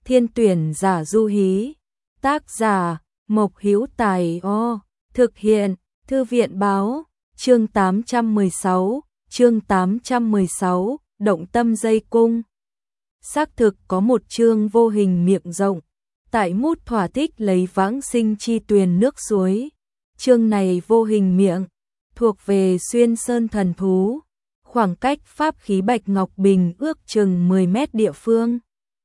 Thiên tuyển giả du hí. Tác giả Mộc Hữu Tài. Thực hiện Thư viện báo. Chương 816, động tâm dây cung. Xác thực có một chương vô hình miệng rộng, tại mút thỏa thích lấy vãng sinh chi tuyền nước suối. Chương này vô hình miệng, thuộc về xuyên sơn thần thú, khoảng cách pháp khí Bạch Ngọc Bình ước chừng 10 mét địa phương.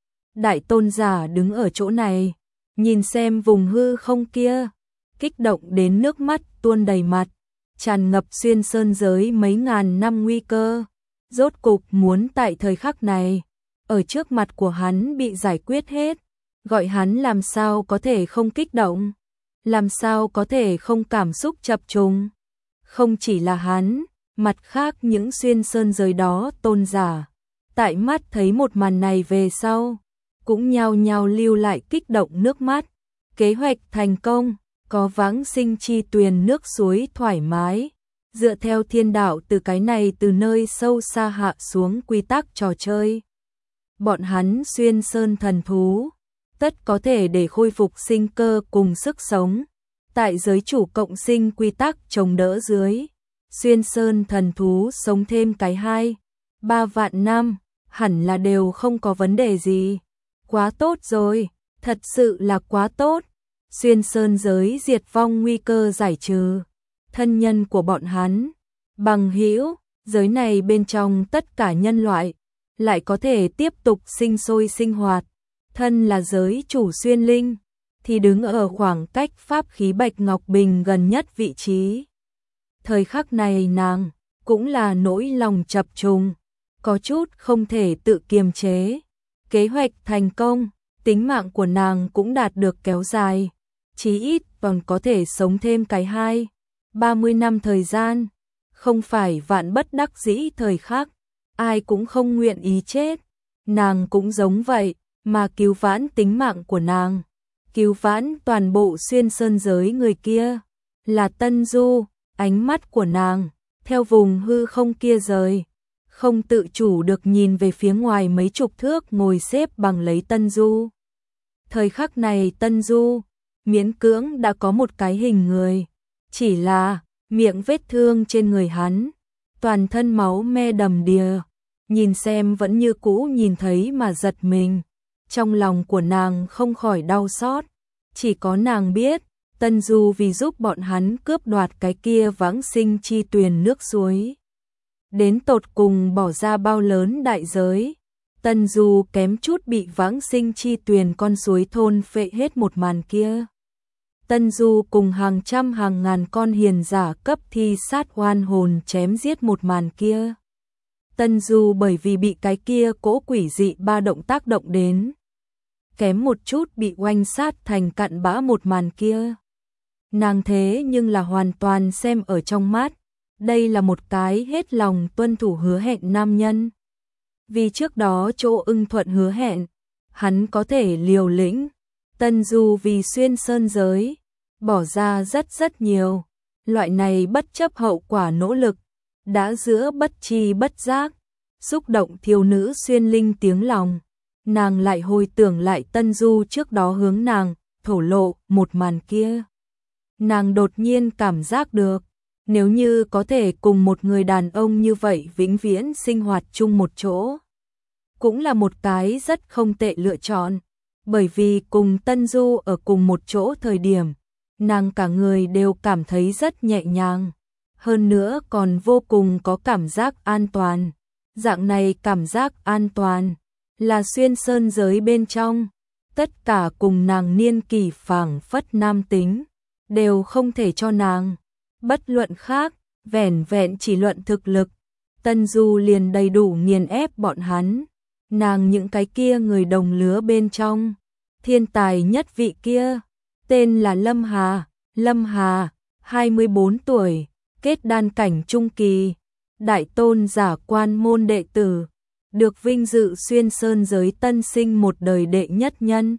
Đại tôn giả đứng ở chỗ này, nhìn xem vùng hư không kia, kích động đến nước mắt tuôn đầy mặt, tràn ngập xuyên sơn giới mấy ngàn năm nguy cơ, rốt cục muốn tại thời khắc này, ở trước mặt của hắn bị giải quyết hết, gọi hắn làm sao có thể không kích động, làm sao có thể không cảm xúc chập trùng. Không chỉ là hắn, mặt khác những xuyên sơn giới đó tôn giả, tại mắt thấy một màn này về sau, cũng nhao nhao lưu lại kích động nước mắt. Kế hoạch thành công, có vãng sinh chi tuyền nước suối thoải mái, dựa theo thiên đạo từ cái này từ nơi sâu xa hạ xuống quy tắc trò chơi. Bọn hắn xuyên sơn thần thú, tất có thể để khôi phục sinh cơ cùng sức sống. Tại giới chủ cộng sinh quy tắc chống đỡ dưới, xuyên sơn thần thú sống thêm cái 2-3 vạn năm, hẳn là đều không có vấn đề gì. Quá tốt rồi, thật sự là quá tốt. Xuyên sơn giới diệt vong nguy cơ giải trừ. Thân nhân của bọn hắn, bằng hữu, giới này bên trong tất cả nhân loại, lại có thể tiếp tục sinh sôi sinh hoạt. Thân là giới chủ xuyên linh, thì đứng ở khoảng cách pháp khí Bạch Ngọc Bình gần nhất vị trí. Thời khắc này nàng, cũng là nỗi lòng chập trùng, có chút không thể tự kiềm chế. Kế hoạch thành công, tính mạng của nàng cũng đạt được kéo dài, chí ít còn có thể sống thêm cái 20-30 năm thời gian. Không phải vạn bất đắc dĩ thời khắc, ai cũng không nguyện ý chết. Nàng cũng giống vậy, mà cứu vãn tính mạng của nàng, cứu vãn toàn bộ xuyên sơn giới người kia, là Tân Du. Ánh mắt của nàng, theo vùng hư không kia rời, không tự chủ được nhìn về phía ngoài mấy chục thước ngồi xếp bằng lấy Tân Du. Thời khắc này Tân Du, miễn cưỡng đã có một cái hình người, chỉ là miệng vết thương trên người hắn, toàn thân máu me đầm đìa, nhìn xem vẫn như cũ nhìn thấy mà giật mình. Trong lòng của nàng không khỏi đau xót, chỉ có nàng biết, Tân Du vì giúp bọn hắn cướp đoạt cái kia vãng sinh chi tuyền nước suối, đến tột cùng bỏ ra bao lớn đại giới. Tân Du kém chút bị vãng sinh chi tuyền con suối thôn phệ hết một màn kia. Tân Du cùng hàng trăm hàng ngàn con hiền giả cấp thi sát oan hồn chém giết một màn kia. Tân Du bởi vì bị cái kia cỗ quỷ dị ba động tác động đến, kém một chút bị oanh sát thành cặn bã một màn kia. Nàng thế nhưng là hoàn toàn xem ở trong mắt, đây là một cái hết lòng tuân thủ hứa hẹn nam nhân. Vì trước đó Chỗ Ưng Thuận hứa hẹn, hắn có thể liều lĩnh. Tân Du vì xuyên sơn giới, bỏ ra rất nhiều. Loại này bất chấp hậu quả nỗ lực, đã giữa bất tri bất giác, xúc động thiếu nữ xuyên linh tiếng lòng. Nàng lại hồi tưởng lại Tân Du trước đó hướng nàng thổ lộ một màn kia. Nàng đột nhiên cảm giác được, nếu như có thể cùng một người đàn ông như vậy vĩnh viễn sinh hoạt chung một chỗ, cũng là một cái rất không tệ lựa chọn. Bởi vì cùng Tân Du ở cùng một chỗ thời điểm, nàng cả người đều cảm thấy rất nhẹ nhàng, hơn nữa còn vô cùng có cảm giác an toàn. Dạng này cảm giác an toàn là xuyên sơn giới bên trong, tất cả cùng nàng niên kỷ phảng phất nam tính, đều không thể cho nàng. Bất luận khác, vẻn vẹn chỉ luận thực lực, Tân Du liền đầy đủ nghiền ép bọn hắn. Nàng những cái kia người đồng lứa bên trong, thiên tài nhất vị kia, tên là Lâm Hà. Lâm Hà, 24 tuổi, kết đan cảnh trung kỳ, đại tôn giả quan môn đệ tử, được vinh dự xuyên sơn giới tân sinh một đời đệ nhất nhân.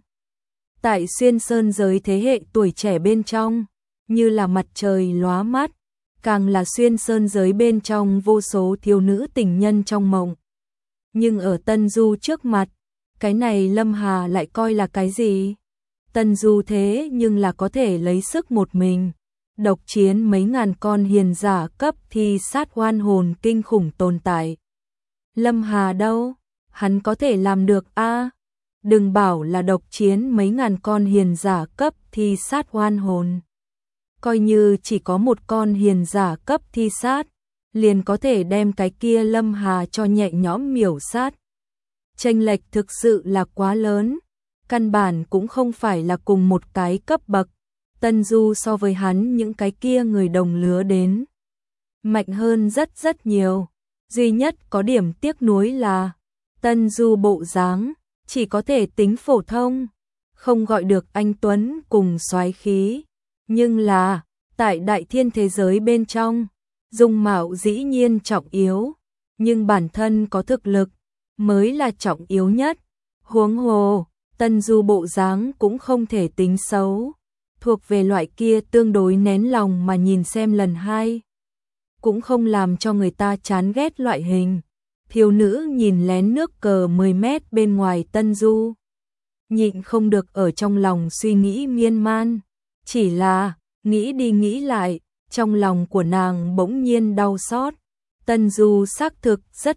Tại xuyên sơn giới thế hệ tuổi trẻ bên trong, như là mặt trời lóa mắt, càng là xuyên sơn giới bên trong vô số thiếu nữ tình nhân trong mộng. Nhưng ở Tân Du trước mặt, Cái này Lâm Hà lại coi là cái gì? Tân Du thế nhưng là có thể lấy sức một mình độc chiến mấy ngàn con hiền giả cấp thi sát oan hồn kinh khủng tồn tại. Lâm Hà đâu? Hắn có thể làm được a? Đừng bảo là độc chiến mấy ngàn con hiền giả cấp thi sát oan hồn. Coi như chỉ có một con hiền giả cấp thi sát, liền có thể đem cái kia Lâm Hà cho nhẹ nhõm miểu sát. Chênh lệch thực sự là quá lớn, căn bản cũng không phải là cùng một cái cấp bậc. Tân Du so với hắn những cái kia người đồng lứa đến mạnh hơn rất rất nhiều. Duy nhất có điểm tiếc nuối là Tân Du bộ dáng chỉ có thể tính phổ thông, không gọi được anh tuấn cùng soái khí, nhưng là tại đại thiên thế giới bên trong, dung mạo dĩ nhiên trọng yếu, nhưng bản thân có thực lực mới là trọng yếu nhất. Huống hồ, Tân Du bộ dáng cũng không thể tính xấu, thuộc về loại kia tương đối nén lòng mà nhìn xem lần hai, cũng không làm cho người ta chán ghét loại hình. Thiếu nữ nhìn lén nước cờ 10 mét bên ngoài Tân Du, nhịn không được ở trong lòng suy nghĩ miên man, chỉ là nghĩ đi nghĩ lại, trong lòng của nàng bỗng nhiên đau xót. Tân Du xác thực rất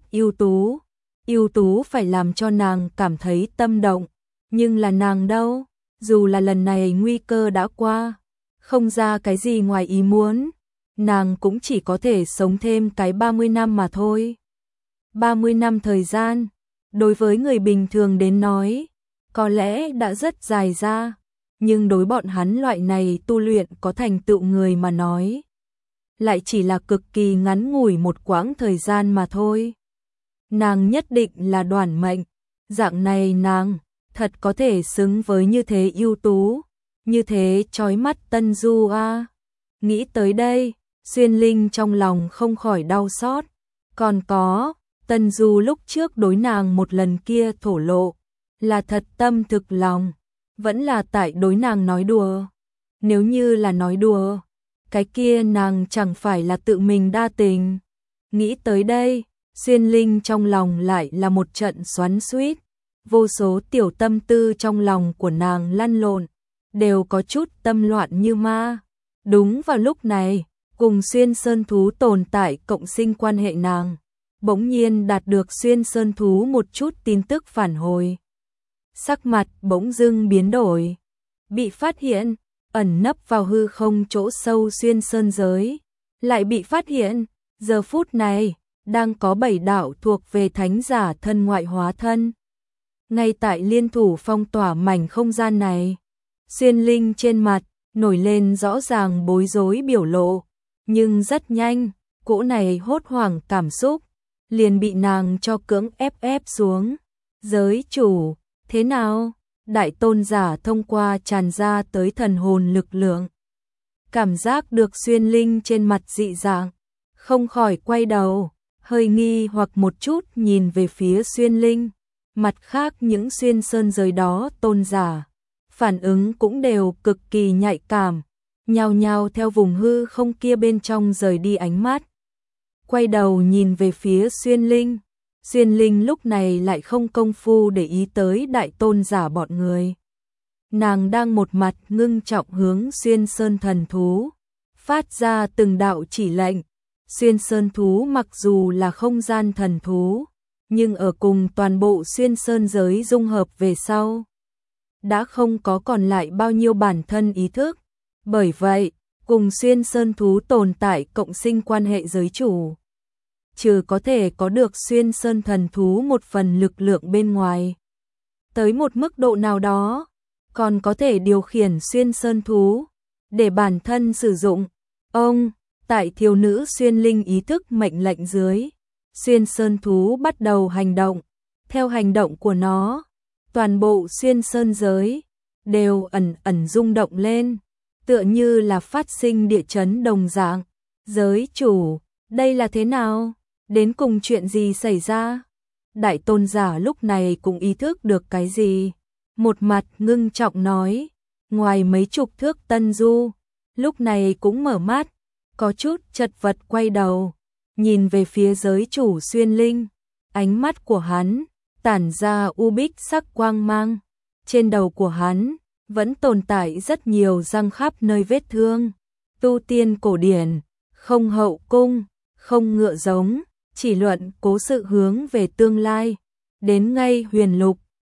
ưu tú phải làm cho nàng cảm thấy tâm động, nhưng là nàng đâu, dù là lần này nguy cơ đã qua, không ra cái gì ngoài ý muốn, nàng cũng chỉ có thể sống thêm cái 30 năm mà thôi. 30 năm thời gian, đối với người bình thường đến nói, có lẽ đã rất dài ra, nhưng đối bọn hắn loại này tu luyện có thành tựu người mà nói, lại chỉ là cực kỳ ngắn ngủi một quãng thời gian mà thôi. Nàng nhất định là đoản mệnh, dạng này nàng thật có thể xứng với như thế ưu tú, như thế chói mắt Tân Du a. Nghĩ tới đây, Xuyên Linh trong lòng không khỏi đau xót. Còn có, Tân Du lúc trước đối nàng một lần kia thổ lộ, là thật tâm thực lòng, vẫn là tại đối nàng nói đùa. Nếu như là nói đùa, cái kia nàng chẳng phải là tự mình đa tình. Nghĩ tới đây, Xuyên Linh trong lòng lại là một trận xoắn xuýt, vô số tiểu tâm tư trong lòng của nàng lăn lộn, đều có chút tâm loạn như ma. Đúng vào lúc này, cùng Xuyên Sơn Thú tồn tại cộng sinh quan hệ nàng, bỗng nhiên đạt được Xuyên Sơn Thú một chút tin tức phản hồi. Sắc mặt bỗng dưng biến đổi, bị phát hiện, ẩn nấp vào hư không chỗ sâu Xuyên Sơn giới, lại bị phát hiện, giờ phút này, đang có 7 đạo thuộc về thánh giả thân ngoại hóa thân. Ngay tại liên thủ phong tỏa mảnh không gian này, Xuyên Linh trên mặt nổi lên rõ ràng bối rối biểu lộ, nhưng rất nhanh, cỗ này hốt hoảng cảm xúc liền bị nàng cho cưỡng ép xuống. Giới chủ, thế nào? Đại tôn giả thông qua tràn ra tới thần hồn lực lượng, cảm giác được Xuyên Linh trên mặt dị dạng, không khỏi quay đầu, hơi nghi hoặc một chút nhìn về phía Xuyên Linh. Mặt khác những Xuyên Sơn giới đó tôn giả, phản ứng cũng đều cực kỳ nhạy cảm, nhao nhao theo vùng hư không kia bên trong rời đi ánh mắt. Quay đầu nhìn về phía Xuyên Linh, Xuyên Linh lúc này lại không công phu để ý tới đại tôn giả bọn người. Nàng đang một mặt ngưng trọng hướng Xuyên Sơn thần thú, phát ra từng đạo chỉ lệnh. Xuyên Sơn thú mặc dù là không gian thần thú, nhưng ở cùng toàn bộ Xuyên Sơn giới dung hợp về sau, đã không có còn lại bao nhiêu bản thân ý thức. Bởi vậy, cùng Xuyên Sơn thú tồn tại cộng sinh quan hệ giới chủ, trừ có thể có được Xuyên Sơn thần thú một phần lực lượng bên ngoài, tới một mức độ nào đó, còn có thể điều khiển Xuyên Sơn thú để bản thân sử dụng. Tại thiếu nữ Xuyên Linh ý thức mệnh lệnh dưới, Xuyên Sơn thú bắt đầu hành động. Theo hành động của nó, toàn bộ Xuyên Sơn giới đều ẩn rung động lên, tựa như là phát sinh địa chấn đồng dạng. Giới chủ, đây là thế nào? Đến cùng chuyện gì xảy ra? Đại tôn giả lúc này cũng ý thức được cái gì, một mặt ngưng trọng nói. Ngoài mấy chục thước Tân Du, lúc này cũng mở mắt, có chút chật vật quay đầu, nhìn về phía giới chủ Xuyên Linh. Ánh mắt của hắn tản ra u bích sắc quang mang. Trên đầu của hắn vẫn tồn tại rất nhiều răng khắp nơi vết thương. Tu tiên cổ điển, không hậu cung, không ngựa giống, chỉ luận cố sự hướng về tương lai. Đến ngay huyền lục,